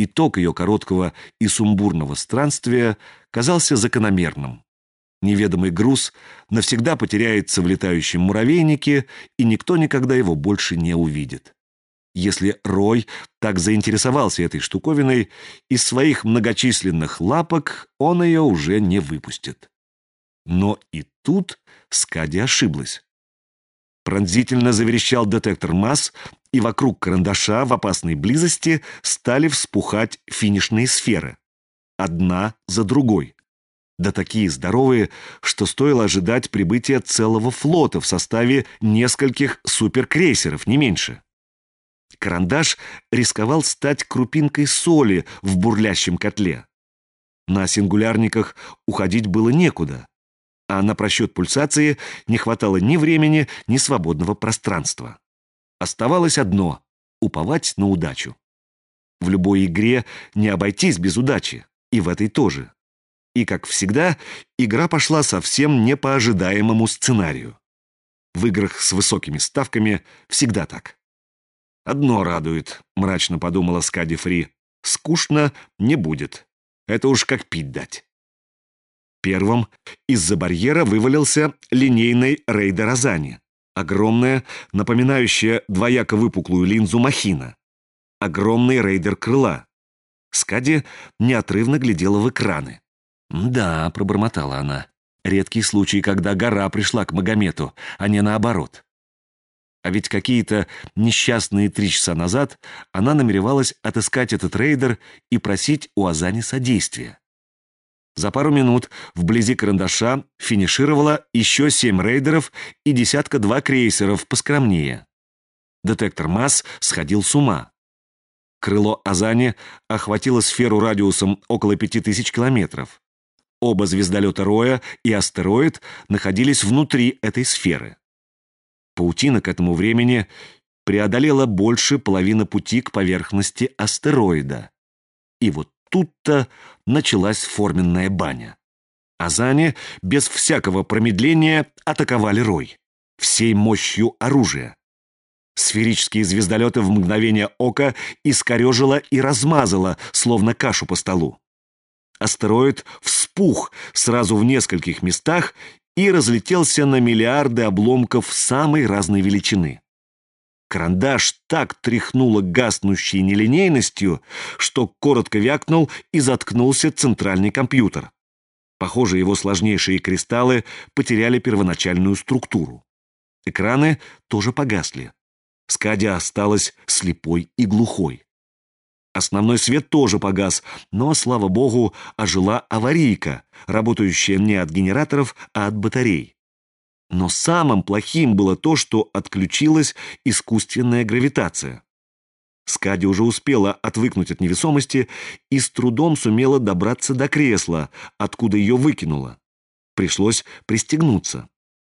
Итог ее короткого и сумбурного странствия казался закономерным. Неведомый груз навсегда потеряется в летающем муравейнике, и никто никогда его больше не увидит. Если Рой так заинтересовался этой штуковиной, из своих многочисленных лапок он ее уже не выпустит. Но и тут Скади ошиблась. Пронзительно заверещал детектор масс, и вокруг карандаша в опасной близости стали вспухать финишные сферы. Одна за другой. Да такие здоровые, что стоило ожидать прибытия целого флота в составе нескольких суперкрейсеров, не меньше. Карандаш рисковал стать крупинкой соли в бурлящем котле. На сингулярниках уходить было некуда, а на просчет пульсации не хватало ни времени, ни свободного пространства. Оставалось одно — уповать на удачу. В любой игре не обойтись без удачи, и в этой тоже. И, как всегда, игра пошла совсем не по ожидаемому сценарию. В играх с высокими ставками всегда так. «Одно радует», — мрачно подумала Скади Фри. «Скучно не будет. Это уж как пить дать». Первым из-за барьера вывалился линейный рейдер Азани. Огромная, напоминающая двояко выпуклую линзу махина. Огромный рейдер крыла. Скади неотрывно глядела в экраны. «Да», — пробормотала она, — «редкий случай, когда гора пришла к Магомету, а не наоборот». А ведь какие-то несчастные 3 часа назад она намеревалась отыскать этот рейдер и просить у Азани содействия. За пару минут вблизи карандаша финишировало еще 7 рейдеров и 1-2 крейсеров поскромнее. Детектор масс сходил с ума. Крыло Азани охватило сферу радиусом около 5000 километров. Оба звездолета Роя и астероид находились внутри этой сферы. Паутина к этому времени преодолела больше половины пути к поверхности астероида. И вот тут-то началась форменная баня. Азани без всякого промедления атаковали Рой. Всей мощью оружия. Сферические звездолеты в мгновение ока искорежило и размазало, словно кашу по столу. Астероид вспух сразу в нескольких местах и разлетелся на миллиарды обломков самой разной величины. Карандаш так тряхнуло гаснущей нелинейностью, что коротко вякнул и заткнулся центральный компьютер. Похоже, его сложнейшие кристаллы потеряли первоначальную структуру. Экраны тоже погасли. Скади осталась слепой и глухой. Основной свет тоже погас, но, слава богу, ожила аварийка, работающая не от генераторов, а от батарей. Но самым плохим было то, что отключилась искусственная гравитация. Скади уже успела отвыкнуть от невесомости и с трудом сумела добраться до кресла, откуда ее выкинуло. Пришлось пристегнуться.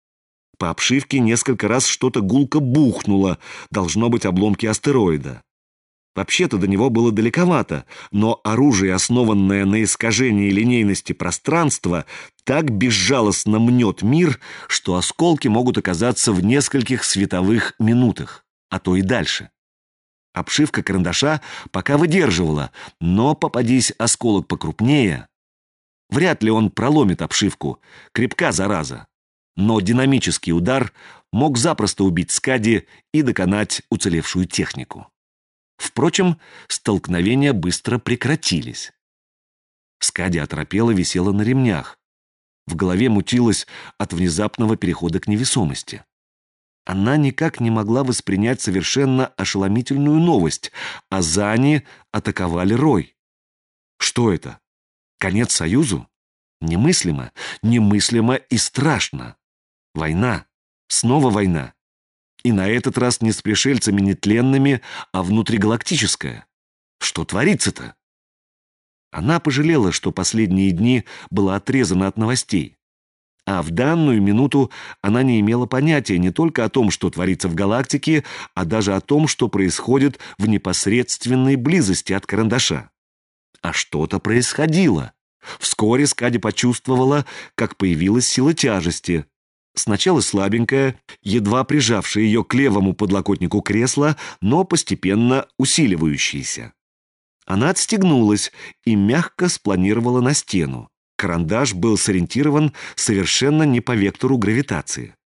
По обшивке несколько раз что-то гулко бухнуло, должно быть обломки астероида. Вообще-то до него было далековато, но оружие, основанное на искажении линейности пространства, так безжалостно мнет мир, что осколки могут оказаться в нескольких световых минутах, а то и дальше. Обшивка карандаша пока выдерживала, но попадись осколок покрупнее. Вряд ли он проломит обшивку, крепка зараза. Но динамический удар мог запросто убить Скади и доконать уцелевшую технику. Впрочем, столкновения быстро прекратились. Скади оторопела, висела на ремнях. В голове мутилась от внезапного перехода к невесомости. Она никак не могла воспринять совершенно ошеломительную новость. Азани атаковали Рой. Что это? Конец Союзу? Немыслимо, немыслимо и страшно. Война. Снова война. И на этот раз не с пришельцами нетленными, а внутригалактическая. Что творится-то? Она пожалела, что последние дни была отрезана от новостей. А в данную минуту она не имела понятия не только о том, что творится в галактике, а даже о том, что происходит в непосредственной близости от карандаша. А что-то происходило. Вскоре Скади почувствовала, как появилась сила тяжести. Сначала слабенькая, едва прижавшая ее к левому подлокотнику кресла, но постепенно усиливающаяся. Она отстегнулась и мягко спланировала на стену. Карандаш был сориентирован совершенно не по вектору гравитации.